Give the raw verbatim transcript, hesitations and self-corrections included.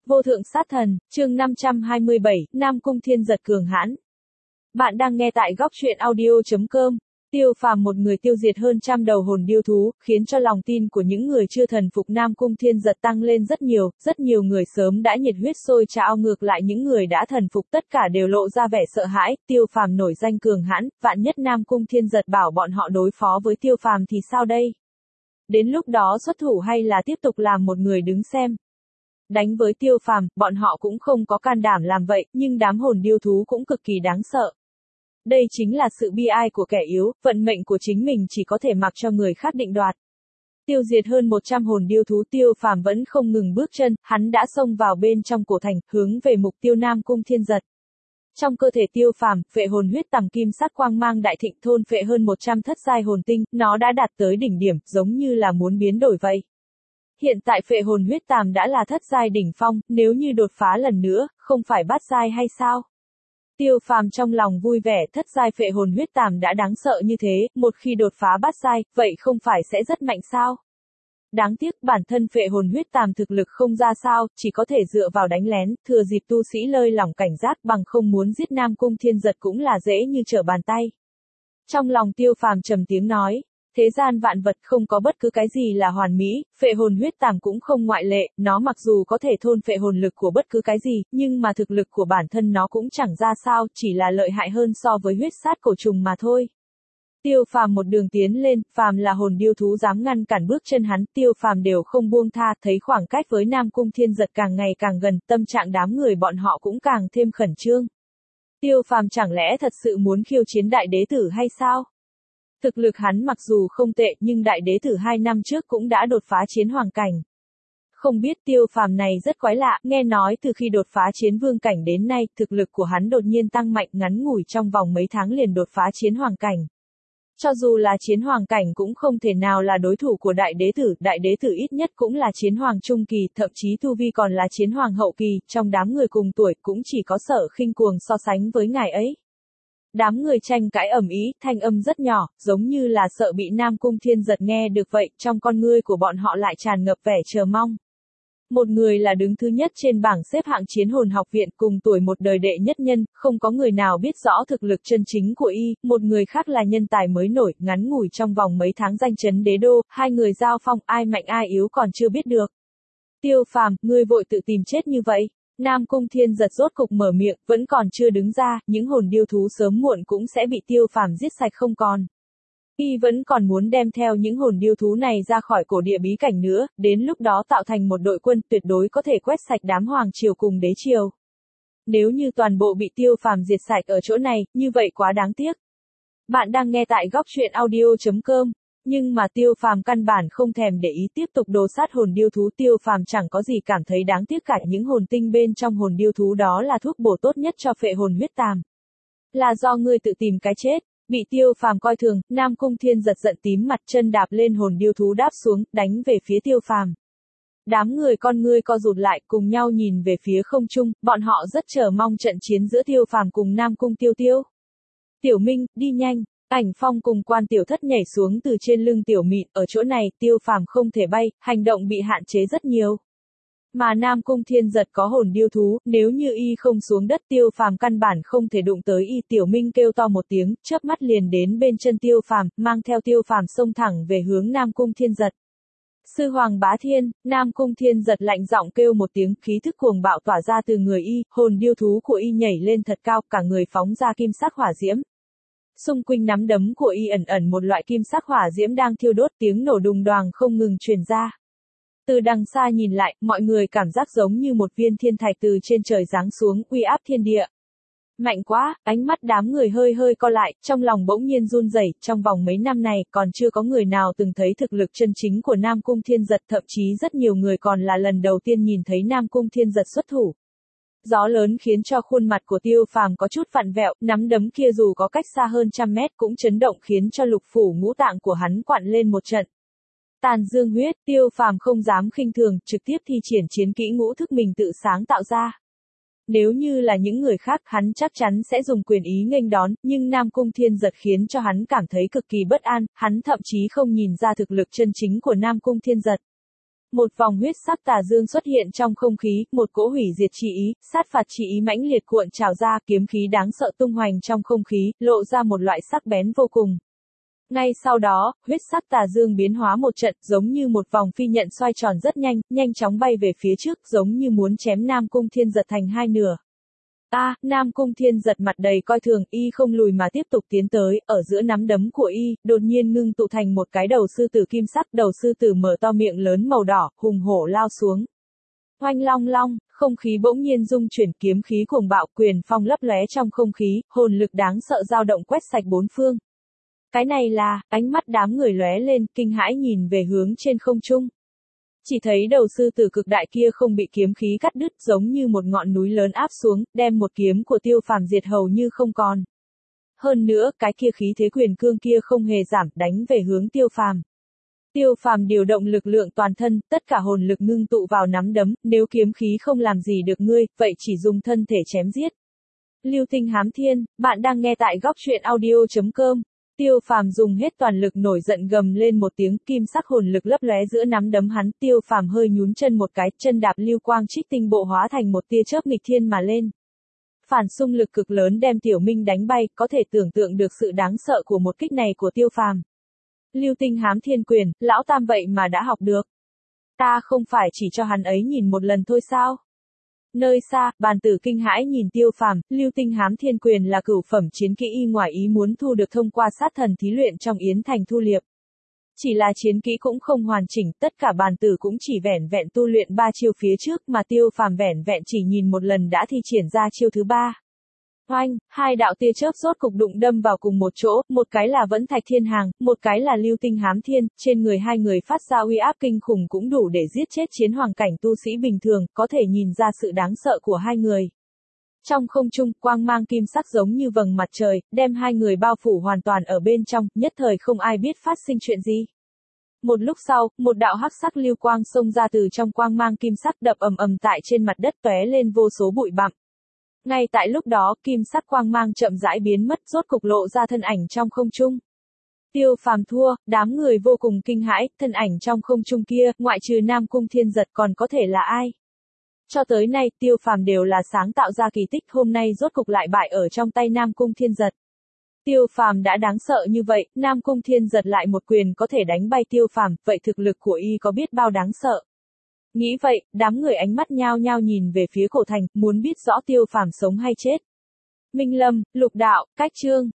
Vô thượng sát thần, chương năm trăm hai mươi bảy, Nam Cung Thiên Giật cường hãn. Bạn đang nghe tại góc truyện audio chấm com. Tiêu Phàm một người tiêu diệt hơn trăm đầu hồn điêu thú, khiến cho lòng tin của những người chưa thần phục Nam Cung Thiên Giật tăng lên rất nhiều, rất nhiều người sớm đã nhiệt huyết sôi trào, ngược lại những người đã thần phục tất cả đều lộ ra vẻ sợ hãi. Tiêu Phàm nổi danh cường hãn, vạn nhất Nam Cung Thiên Giật bảo bọn họ đối phó với Tiêu Phàm thì sao đây? Đến lúc đó xuất thủ hay là tiếp tục làm một người đứng xem? Đánh với Tiêu Phàm, bọn họ cũng không có can đảm làm vậy, nhưng đám hồn điêu thú cũng cực kỳ đáng sợ. Đây chính là sự bi ai của kẻ yếu, vận mệnh của chính mình chỉ có thể mặc cho người khác định đoạt. Tiêu diệt hơn một trăm hồn điêu thú, Tiêu Phàm vẫn không ngừng bước chân, hắn đã xông vào bên trong cổ thành, hướng về mục tiêu Nam Cung Thiên Giật. Trong cơ thể Tiêu Phàm, phệ hồn huyết tầm kim sát quang mang đại thịnh, thôn phệ hơn một trăm thất giai hồn tinh, nó đã đạt tới đỉnh điểm, giống như là muốn biến đổi vậy. Hiện tại phệ hồn huyết tàm đã là thất giai đỉnh phong, nếu như đột phá lần nữa, không phải bát giai hay sao? Tiêu Phàm trong lòng vui vẻ, thất giai phệ hồn huyết tàm đã đáng sợ như thế, một khi đột phá bát giai, vậy không phải sẽ rất mạnh sao? Đáng tiếc bản thân phệ hồn huyết tàm thực lực không ra sao, chỉ có thể dựa vào đánh lén, thừa dịp tu sĩ lơi lỏng cảnh giác, bằng không muốn giết Nam Cung Thiên Giật cũng là dễ như trở bàn tay. Trong lòng Tiêu Phàm trầm tiếng nói. Thế gian vạn vật không có bất cứ cái gì là hoàn mỹ, phệ hồn huyết tàm cũng không ngoại lệ, nó mặc dù có thể thôn phệ hồn lực của bất cứ cái gì, nhưng mà thực lực của bản thân nó cũng chẳng ra sao, chỉ là lợi hại hơn so với huyết sát cổ trùng mà thôi. Tiêu Phàm một đường tiến lên, phàm là hồn điêu thú dám ngăn cản bước chân hắn, Tiêu Phàm đều không buông tha, thấy khoảng cách với Nam Cung Thiên Giật càng ngày càng gần, tâm trạng đám người bọn họ cũng càng thêm khẩn trương. Tiêu Phàm chẳng lẽ thật sự muốn khiêu chiến đại đế tử hay sao? Thực lực hắn mặc dù không tệ, nhưng đại đế tử hai năm trước cũng đã đột phá chiến hoàng cảnh. Không biết Tiêu Phàm này rất quái lạ, nghe nói từ khi đột phá chiến vương cảnh đến nay, thực lực của hắn đột nhiên tăng mạnh, ngắn ngủi trong vòng mấy tháng liền đột phá chiến hoàng cảnh. Cho dù là chiến hoàng cảnh cũng không thể nào là đối thủ của đại đế tử, đại đế tử ít nhất cũng là chiến hoàng trung kỳ, thậm chí tu vi còn là chiến hoàng hậu kỳ, trong đám người cùng tuổi cũng chỉ có Sở Khinh Cuồng so sánh với ngài ấy. Đám người tranh cãi ầm ĩ, thanh âm rất nhỏ, giống như là sợ bị Nam Cung Thiên Giật nghe được vậy, trong con ngươi của bọn họ lại tràn ngập vẻ chờ mong. Một người là đứng thứ nhất trên bảng xếp hạng chiến hồn học viện, cùng tuổi một đời đệ nhất nhân, không có người nào biết rõ thực lực chân chính của y, một người khác là nhân tài mới nổi, ngắn ngủi trong vòng mấy tháng danh chấn đế đô, hai người giao phong, ai mạnh ai yếu còn chưa biết được. Tiêu Phàm, ngươi vội tự tìm chết như vậy. Nam Cung Thiên Giật rốt cục mở miệng, vẫn còn chưa đứng ra, những hồn điêu thú sớm muộn cũng sẽ bị Tiêu Phàm giết sạch không còn. Y vẫn còn muốn đem theo những hồn điêu thú này ra khỏi cổ địa bí cảnh nữa, đến lúc đó tạo thành một đội quân tuyệt đối có thể quét sạch đám hoàng triều cùng đế triều. Nếu như toàn bộ bị Tiêu Phàm diệt sạch ở chỗ này, như vậy quá đáng tiếc. Bạn đang nghe tại góc truyện audio chấm com. Nhưng mà Tiêu Phàm căn bản không thèm để ý tiếp tục đồ sát hồn điêu thú, Tiêu Phàm chẳng có gì cảm thấy đáng tiếc cả, những hồn tinh bên trong hồn điêu thú đó là thuốc bổ tốt nhất cho phệ hồn huyết tàm. Là do ngươi tự tìm cái chết, bị Tiêu Phàm coi thường, Nam Cung Thiên Giật giận tím mặt, chân đạp lên hồn điêu thú đáp xuống, đánh về phía Tiêu Phàm. Đám người con ngươi co rụt lại, cùng nhau nhìn về phía không trung, bọn họ rất chờ mong trận chiến giữa Tiêu Phàm cùng Nam Cung Tiêu Tiêu. Tiểu Minh, đi nhanh. Ảnh Phong cùng Quan Tiểu Thất nhảy xuống từ trên lưng Tiểu Mịn, ở chỗ này, Tiêu Phàm không thể bay, hành động bị hạn chế rất nhiều. Mà Nam Cung Thiên Giật có hồn điêu thú, nếu như y không xuống đất, Tiêu Phàm căn bản không thể đụng tới y. Tiểu Minh kêu to một tiếng, chớp mắt liền đến bên chân Tiêu Phàm, mang theo Tiêu Phàm xông thẳng về hướng Nam Cung Thiên Giật. Sư Hoàng Bá Thiên, Nam Cung Thiên Giật lạnh giọng kêu một tiếng, khí thức cuồng bạo tỏa ra từ người y, hồn điêu thú của y nhảy lên thật cao, cả người phóng ra kim sắc hỏa diễm. Xung quanh nắm đấm của y ẩn ẩn một loại kim sắc hỏa diễm đang thiêu đốt, tiếng nổ đùng đoàng không ngừng truyền ra. Từ đằng xa nhìn lại, mọi người cảm giác giống như một viên thiên thạch từ trên trời giáng xuống, uy áp thiên địa. Mạnh quá, ánh mắt đám người hơi hơi co lại, trong lòng bỗng nhiên run rẩy, trong vòng mấy năm này, còn chưa có người nào từng thấy thực lực chân chính của Nam Cung Thiên Giật, thậm chí rất nhiều người còn là lần đầu tiên nhìn thấy Nam Cung Thiên Giật xuất thủ. Gió lớn khiến cho khuôn mặt của Tiêu Phàm có chút vặn vẹo, nắm đấm kia dù có cách xa hơn trăm mét cũng chấn động khiến cho lục phủ ngũ tạng của hắn quặn lên một trận. Tàn dương huyết, Tiêu Phàm không dám khinh thường, trực tiếp thi triển chiến kỹ ngũ thức mình tự sáng tạo ra. Nếu như là những người khác, hắn chắc chắn sẽ dùng quyền ý nghênh đón, nhưng Nam Cung Thiên Giật khiến cho hắn cảm thấy cực kỳ bất an, hắn thậm chí không nhìn ra thực lực chân chính của Nam Cung Thiên Giật. Một vòng huyết sắc tà dương xuất hiện trong không khí, một cỗ hủy diệt chi ý, sát phạt chi ý mãnh liệt cuộn trào ra, kiếm khí đáng sợ tung hoành trong không khí, lộ ra một loại sắc bén vô cùng. Ngay sau đó, huyết sắc tà dương biến hóa một trận, giống như một vòng phi nhận xoay tròn rất nhanh, nhanh chóng bay về phía trước, giống như muốn chém Nam Cung Thiên Giật thành hai nửa. A, à, Nam Cung Thiên Giật mặt đầy coi thường, y không lùi mà tiếp tục tiến tới, ở giữa nắm đấm của y, đột nhiên ngưng tụ thành một cái đầu sư tử kim sắc, đầu sư tử mở to miệng lớn màu đỏ, hùng hổ lao xuống. Oanh long long, không khí bỗng nhiên rung chuyển, kiếm khí cuồng bạo, quyền phong lấp lóe trong không khí, hồn lực đáng sợ dao động quét sạch bốn phương. Cái này là, ánh mắt đám người lóe lên, kinh hãi nhìn về hướng trên không trung. Chỉ thấy đầu sư tử cực đại kia không bị kiếm khí cắt đứt, giống như một ngọn núi lớn áp xuống, đem một kiếm của Tiêu Phàm diệt hầu như không còn. Hơn nữa, cái kia khí thế quyền cương kia không hề giảm, đánh về hướng Tiêu Phàm. Tiêu Phàm điều động lực lượng toàn thân, tất cả hồn lực ngưng tụ vào nắm đấm, nếu kiếm khí không làm gì được ngươi, vậy chỉ dùng thân thể chém giết. Lưu Tinh Hám Thiên, bạn đang nghe tại góc truyện audio chấm com. Tiêu Phàm dùng hết toàn lực nổi giận gầm lên một tiếng, kim sắc hồn lực lấp lóe giữa nắm đấm hắn, Tiêu Phàm hơi nhún chân một cái, chân đạp lưu quang trích tinh bộ hóa thành một tia chớp nghịch thiên mà lên. Phản xung lực cực lớn đem Tiểu Minh đánh bay, có thể tưởng tượng được sự đáng sợ của một kích này của Tiêu Phàm. Lưu Tinh Hám Thiên quyền, lão tam vậy mà đã học được. Ta không phải chỉ cho hắn ấy nhìn một lần thôi sao? Nơi xa, bàn tử kinh hãi nhìn Tiêu Phàm, Lưu Tinh Hám Thiên quyền là cửu phẩm chiến kỹ y ngoài ý muốn thu được thông qua sát thần thí luyện trong Yến Thành Thu Liệp. Chỉ là chiến kỹ cũng không hoàn chỉnh, tất cả bàn tử cũng chỉ vẻn vẹn tu luyện ba chiêu phía trước mà Tiêu Phàm vẻn vẹn chỉ nhìn một lần đã thi triển ra chiêu thứ ba. Oanh, hai đạo tia chớp rốt cục đụng đâm vào cùng một chỗ, một cái là Vẫn Thạch Thiên Hàng, một cái là Lưu Tinh Hám Thiên, trên người hai người phát ra uy áp kinh khủng cũng đủ để giết chết chiến hoàng cảnh tu sĩ bình thường, có thể nhìn ra sự đáng sợ của hai người. Trong không trung, quang mang kim sắc giống như vầng mặt trời, đem hai người bao phủ hoàn toàn ở bên trong, nhất thời không ai biết phát sinh chuyện gì. Một lúc sau, một đạo hắc sắc lưu quang xông ra từ trong quang mang kim sắc đập ầm ầm tại trên mặt đất tóe lên vô số bụi bặm. Ngay tại lúc đó, kim sắc quang mang chậm rãi biến mất, rốt cục lộ ra thân ảnh trong không trung. Tiêu Phàm thua, đám người vô cùng kinh hãi, thân ảnh trong không trung kia, ngoại trừ Nam Cung Thiên Giật còn có thể là ai? Cho tới nay, Tiêu Phàm đều là sáng tạo ra kỳ tích, hôm nay rốt cục lại bại ở trong tay Nam Cung Thiên Giật. Tiêu Phàm đã đáng sợ như vậy, Nam Cung Thiên Giật lại một quyền có thể đánh bay Tiêu Phàm, vậy thực lực của y có biết bao đáng sợ? Nghĩ vậy, đám người ánh mắt nhao nhao nhìn về phía cổ thành, muốn biết rõ Tiêu Phàm sống hay chết. Minh Lâm, Lục Đạo, Cách Chương.